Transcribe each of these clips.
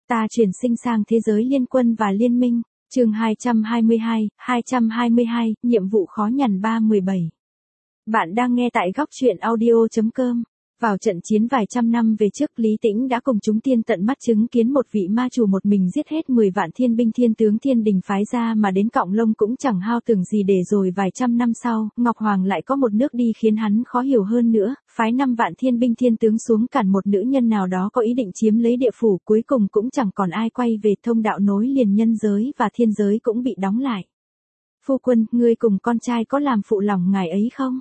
Ta chuyển sinh sang thế giới liên quân và liên minh. Chương 222, nhiệm vụ khó nhằn 317. Bạn đang nghe tại góc truyện audio.com. Vào trận chiến vài trăm năm về trước, Lý Tĩnh đã cùng chúng tiên tận mắt chứng kiến một vị ma chủ một mình giết hết 10 vạn thiên binh thiên tướng thiên đình phái ra mà đến cọng lông cũng chẳng hao tưởng gì, để rồi vài trăm năm sau, Ngọc Hoàng lại có một nước đi khiến hắn khó hiểu hơn nữa, phái 5 vạn thiên binh thiên tướng xuống cản một nữ nhân nào đó có ý định chiếm lấy địa phủ, cuối cùng cũng chẳng còn ai quay về, thông đạo nối liền nhân giới và thiên giới cũng bị đóng lại. Phu quân, ngươi cùng con trai có làm phụ lòng ngài ấy không?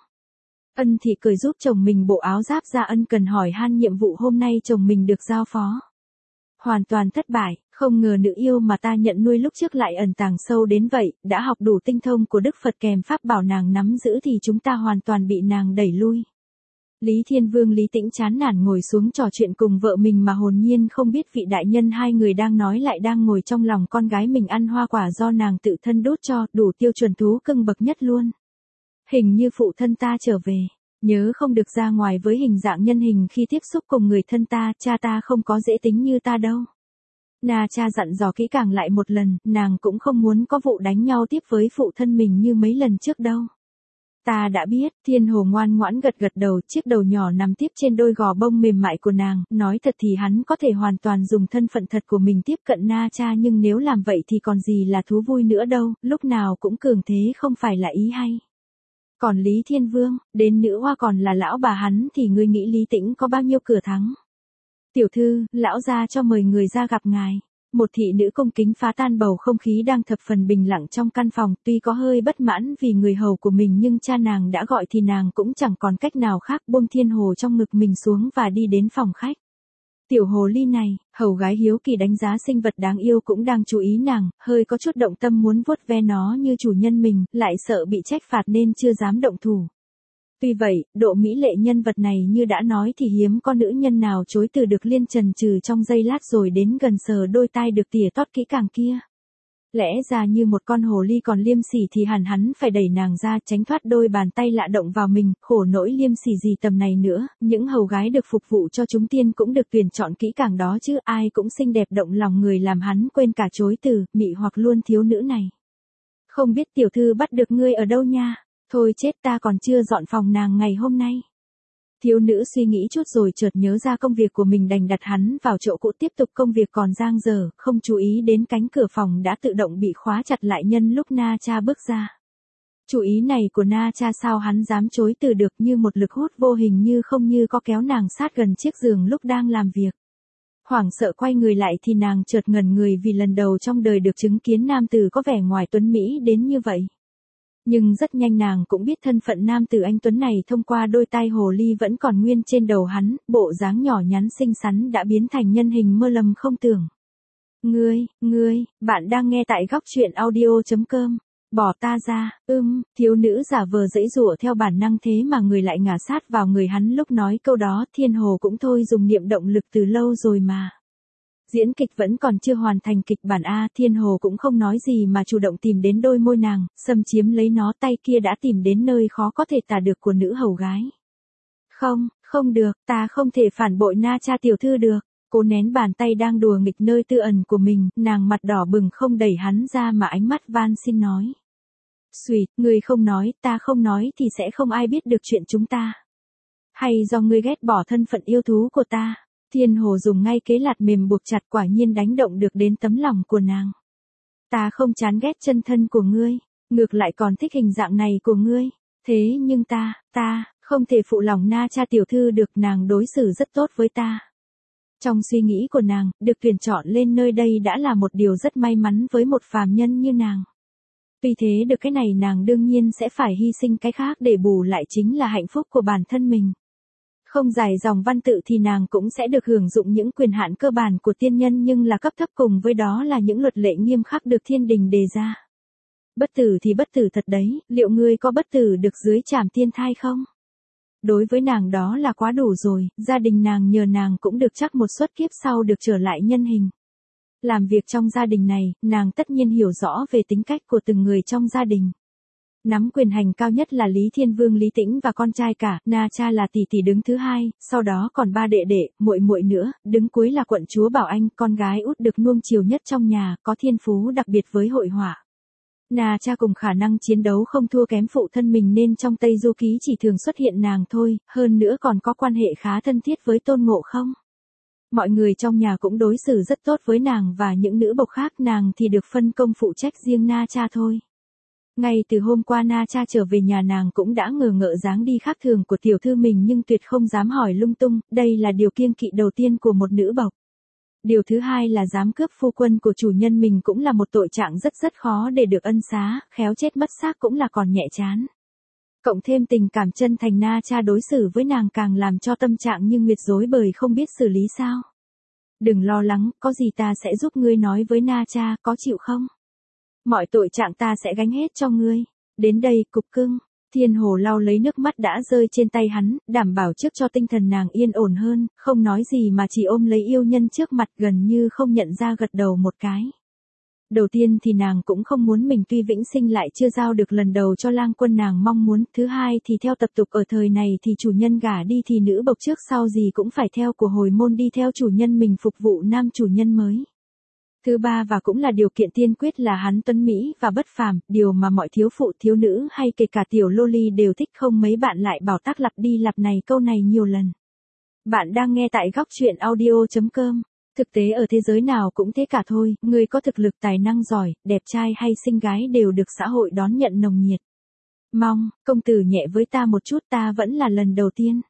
Ân Thị cười giúp chồng mình bộ áo giáp ra, ân cần hỏi han nhiệm vụ hôm nay chồng mình được giao phó. Hoàn toàn thất bại, không ngờ nữ yêu mà ta nhận nuôi lúc trước lại ẩn tàng sâu đến vậy, đã học đủ tinh thông của Đức Phật kèm pháp bảo nàng nắm giữ thì chúng ta hoàn toàn bị nàng đẩy lui. Lý Thiên Vương Lý Tĩnh chán nản ngồi xuống trò chuyện cùng vợ mình mà hồn nhiên không biết vị đại nhân hai người đang nói lại đang ngồi trong lòng con gái mình ăn hoa quả do nàng tự thân đốt cho, đủ tiêu chuẩn thú cưng bậc nhất luôn. Hình như phụ thân ta trở về, nhớ không được ra ngoài với hình dạng nhân hình khi tiếp xúc cùng người thân ta, cha ta không có dễ tính như ta đâu. Na cha dặn dò kỹ càng lại một lần, nàng cũng không muốn có vụ đánh nhau tiếp với phụ thân mình như mấy lần trước đâu. Ta đã biết. Thiên Hồ ngoan ngoãn gật gật đầu, chiếc đầu nhỏ nằm tiếp trên đôi gò bông mềm mại của nàng, nói thật thì hắn có thể hoàn toàn dùng thân phận thật của mình tiếp cận Na cha, nhưng nếu làm vậy thì còn gì là thú vui nữa đâu, lúc nào cũng cường thế không phải là ý hay. Còn Lý Thiên Vương, đến nữ hoa còn là lão bà hắn thì ngươi nghĩ Lý Tĩnh có bao nhiêu cửa thắng? Tiểu thư, lão gia cho mời người ra gặp ngài. Một thị nữ cung kính phá tan bầu không khí đang thập phần bình lặng trong căn phòng, tuy có hơi bất mãn vì người hầu của mình nhưng cha nàng đã gọi thì nàng cũng chẳng còn cách nào khác, buông Thiên Hồ trong ngực mình xuống và đi đến phòng khách. Tiểu hồ ly này, hầu gái hiếu kỳ đánh giá sinh vật đáng yêu cũng đang chú ý nàng, hơi có chút động tâm muốn vuốt ve nó như chủ nhân mình, lại sợ bị trách phạt nên chưa dám động thủ. Tuy vậy, độ mỹ lệ nhân vật này như đã nói thì hiếm có nữ nhân nào chối từ được, liên trần trừ trong giây lát rồi đến gần sờ đôi tai được tỉa tót kỹ càng kia. Lẽ ra như một con hồ ly còn liêm sỉ thì hẳn hắn phải đẩy nàng ra tránh thoát đôi bàn tay lạ động vào mình, khổ nỗi liêm sỉ gì tầm này nữa, những hầu gái được phục vụ cho chúng tiên cũng được tuyển chọn kỹ càng đó chứ, ai cũng xinh đẹp động lòng người làm hắn quên cả chối từ, mị hoặc luôn thiếu nữ này. Không biết tiểu thư bắt được ngươi ở đâu nha, thôi chết, ta còn chưa dọn phòng nàng ngày hôm nay. Thiếu nữ suy nghĩ chút rồi chợt nhớ ra công việc của mình, đành đặt hắn vào chỗ cũ tiếp tục công việc còn dang dở, không chú ý đến cánh cửa phòng đã tự động bị khóa chặt lại nhân lúc Na cha bước ra. Chủ ý này của Na cha sao hắn dám chối từ được, như một lực hút vô hình như không như có kéo nàng sát gần chiếc giường lúc đang làm việc. Hoảng sợ quay người lại thì nàng chợt ngẩn người vì lần đầu trong đời được chứng kiến nam tử có vẻ ngoài tuấn mỹ đến như vậy. Nhưng rất nhanh nàng cũng biết thân phận nam tử anh tuấn này thông qua đôi tai hồ ly vẫn còn nguyên trên đầu hắn, bộ dáng nhỏ nhắn xinh xắn đã biến thành nhân hình mơ lầm không tưởng. Ngươi, bạn đang nghe tại góc truyện audio.com. Bỏ ta ra, thiếu nữ giả vờ giãy giụa theo bản năng thế mà người lại ngả sát vào người hắn lúc nói câu đó. Thiên Hồ cũng thôi dùng niệm động lực từ lâu rồi mà. Diễn kịch vẫn còn chưa hoàn thành kịch bản a. Thiên Hồ cũng không nói gì mà chủ động tìm đến đôi môi nàng, xâm chiếm lấy nó, tay kia đã tìm đến nơi khó có thể tả được của nữ hầu gái. Không được, ta không thể phản bội Na cha tiểu thư được. Cố nén bàn tay đang đùa nghịch nơi tư ẩn của mình, nàng mặt đỏ bừng không đẩy hắn ra mà ánh mắt van xin nói. Xuỵt, ngươi không nói, ta không nói thì sẽ không ai biết được chuyện chúng ta. Hay do ngươi ghét bỏ thân phận yêu thú của ta? Thiên Hồ dùng ngay kế lạt mềm buộc chặt, quả nhiên đánh động được đến tấm lòng của nàng. Ta không chán ghét chân thân của ngươi, ngược lại còn thích hình dạng này của ngươi. Thế nhưng ta không thể phụ lòng Na cha tiểu thư được, nàng đối xử rất tốt với ta. Trong suy nghĩ của nàng, được tuyển chọn lên nơi đây đã là một điều rất may mắn với một phàm nhân như nàng. Vì thế được cái này nàng đương nhiên sẽ phải hy sinh cái khác để bù lại, chính là hạnh phúc của bản thân mình. Không dài dòng văn tự thì nàng cũng sẽ được hưởng dụng những quyền hạn cơ bản của tiên nhân nhưng là cấp thấp, cùng với đó là những luật lệ nghiêm khắc được thiên đình đề ra. Bất tử thì bất tử thật đấy, liệu ngươi có bất tử được dưới trảm tiên thai không? Đối với nàng đó là quá đủ rồi, gia đình nàng nhờ nàng cũng được chắc một suất kiếp sau được trở lại nhân hình. Làm việc trong gia đình này, nàng tất nhiên hiểu rõ về tính cách của từng người trong gia đình. Nắm quyền hành cao nhất là Lý Thiên Vương Lý Tĩnh và con trai cả, Na Cha là tỷ tỷ đứng thứ hai, sau đó còn ba đệ đệ, muội muội nữa, đứng cuối là quận chúa Bảo Anh, con gái út được nuông chiều nhất trong nhà, có thiên phú đặc biệt với hội họa. Na Cha cùng khả năng chiến đấu không thua kém phụ thân mình nên trong Tây Du Ký chỉ thường xuất hiện nàng thôi, hơn nữa còn có quan hệ khá thân thiết với Tôn Ngộ Không. Mọi người trong nhà cũng đối xử rất tốt với nàng và những nữ bộc khác, nàng thì được phân công phụ trách riêng Na Cha thôi. Ngay từ hôm qua Na Cha trở về nhà nàng cũng đã ngờ ngợ dáng đi khác thường của tiểu thư mình nhưng tuyệt không dám hỏi lung tung, đây là điều kiêng kỵ đầu tiên của một nữ bộc. Điều thứ hai là dám cướp phu quân của chủ nhân mình cũng là một tội trạng rất khó để được ân xá, khéo chết mất xác cũng là còn nhẹ chán. Cộng thêm tình cảm chân thành Na Cha đối xử với nàng càng làm cho tâm trạng như Nguyệt rối bời không biết xử lý sao. Đừng lo lắng, có gì ta sẽ giúp ngươi, nói với Na Cha, có chịu không? Mọi tội trạng ta sẽ gánh hết cho ngươi. Đến đây, cục cưng. Thiên Hồ lau lấy nước mắt đã rơi trên tay hắn, đảm bảo trước cho tinh thần nàng yên ổn hơn, không nói gì mà chỉ ôm lấy yêu nhân trước mặt gần như không nhận ra gật đầu một cái. Đầu tiên thì nàng cũng không muốn mình tuy vĩnh sinh lại chưa giao được lần đầu cho lang quân nàng mong muốn, thứ hai thì theo tập tục ở thời này thì chủ nhân gả đi thì nữ bộc trước sau gì cũng phải theo của hồi môn đi theo chủ nhân mình phục vụ nam chủ nhân mới. Thứ ba và cũng là điều kiện tiên quyết là hắn tuấn mỹ và bất phàm, điều mà mọi thiếu phụ thiếu nữ hay kể cả tiểu loli đều thích, không mấy bạn lại bảo tác lặp đi lặp này câu này nhiều lần. Bạn đang nghe tại góc truyện audio.com. Thực tế ở thế giới nào cũng thế cả thôi, người có thực lực tài năng giỏi, đẹp trai hay xinh gái đều được xã hội đón nhận nồng nhiệt. Mong, công tử nhẹ với ta một chút, ta vẫn là lần đầu tiên.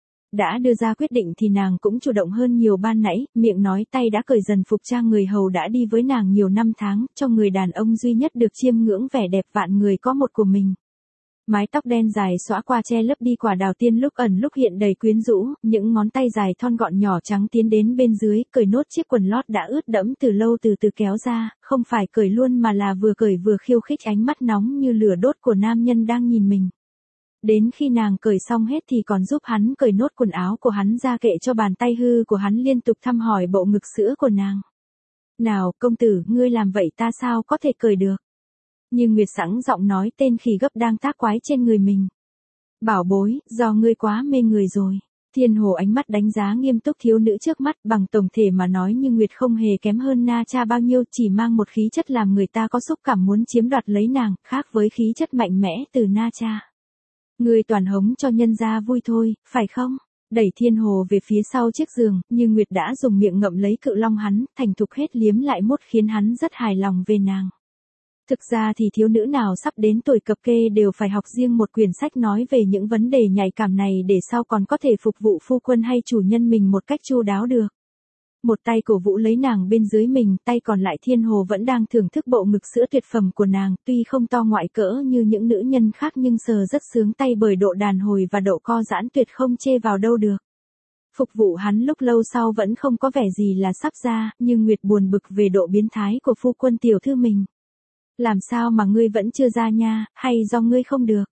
Đã đưa ra quyết định thì nàng cũng chủ động hơn nhiều ban nãy, miệng nói tay đã cởi dần phục trang người hầu đã đi với nàng nhiều năm tháng, cho người đàn ông duy nhất được chiêm ngưỡng vẻ đẹp vạn người có một của mình. Mái tóc đen dài xõa qua che lấp đi quả đào tiên lúc ẩn lúc hiện đầy quyến rũ, những ngón tay dài thon gọn nhỏ trắng tiến đến bên dưới, cởi nốt chiếc quần lót đã ướt đẫm từ lâu từ từ kéo ra, không phải cởi luôn mà là vừa cởi vừa khiêu khích ánh mắt nóng như lửa đốt của nam nhân đang nhìn mình. Đến khi nàng cởi xong hết thì còn giúp hắn cởi nốt quần áo của hắn ra, kệ cho bàn tay hư của hắn liên tục thăm hỏi bộ ngực sữa của nàng. Nào, công tử, ngươi làm vậy ta sao có thể cởi được? Nhưng Nguyệt sẵn giọng nói tên khỉ gấp đang tác quái trên người mình. Bảo bối, do ngươi quá mê người rồi. Thiên Hồ ánh mắt đánh giá nghiêm túc thiếu nữ trước mắt, bằng tổng thể mà nói nhưng Nguyệt không hề kém hơn Na Cha bao nhiêu, chỉ mang một khí chất làm người ta có xúc cảm muốn chiếm đoạt lấy nàng, khác với khí chất mạnh mẽ từ Na Cha. Ngươi toàn hống cho nhân gia vui thôi, phải không? Đẩy Thiên Hồ về phía sau chiếc giường, nhưng Nguyệt đã dùng miệng ngậm lấy cự long hắn, thành thục hết liếm lại mốt khiến hắn rất hài lòng về nàng. Thực ra thì thiếu nữ nào sắp đến tuổi cập kê đều phải học riêng một quyển sách nói về những vấn đề nhạy cảm này để sau còn có thể phục vụ phu quân hay chủ nhân mình một cách chu đáo được. Một tay cổ vũ lấy nàng bên dưới mình, tay còn lại Thiên Hồ vẫn đang thưởng thức bộ ngực sữa tuyệt phẩm của nàng, tuy không to ngoại cỡ như những nữ nhân khác nhưng sờ rất sướng tay bởi độ đàn hồi và độ co giãn tuyệt không chê vào đâu được. Phục vụ hắn lúc lâu sau vẫn không có vẻ gì là sắp ra, nhưng Nguyệt buồn bực về độ biến thái của phu quân tiểu thư mình. Làm sao mà ngươi vẫn chưa ra nha, hay do ngươi không được?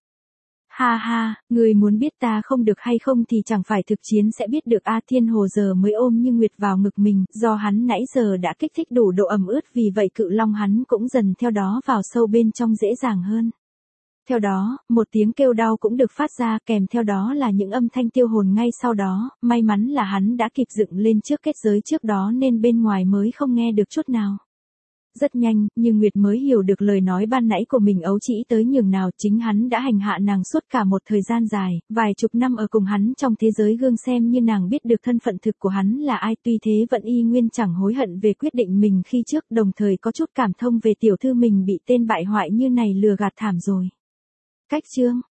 Ha ha, ngươi muốn biết ta không được hay không thì chẳng phải thực chiến sẽ biết được a. Thiên Hồ giờ mới ôm Như Nguyệt vào ngực mình, do hắn nãy giờ đã kích thích đủ độ ẩm ướt vì vậy cự long hắn cũng dần theo đó vào sâu bên trong dễ dàng hơn. Theo đó, một tiếng kêu đau cũng được phát ra, kèm theo đó là những âm thanh tiêu hồn ngay sau đó, may mắn là hắn đã kịp dựng lên trước kết giới trước đó nên bên ngoài mới không nghe được chút nào. Rất nhanh, nhưng Nguyệt mới hiểu được lời nói ban nãy của mình ấu trĩ tới nhường nào, chính hắn đã hành hạ nàng suốt cả một thời gian dài, vài chục năm ở cùng hắn trong thế giới gương xem như nàng biết được thân phận thực của hắn là ai, tuy thế vẫn y nguyên chẳng hối hận về quyết định mình khi trước, đồng thời có chút cảm thông về tiểu thư mình bị tên bại hoại như này lừa gạt thảm rồi. Cách chương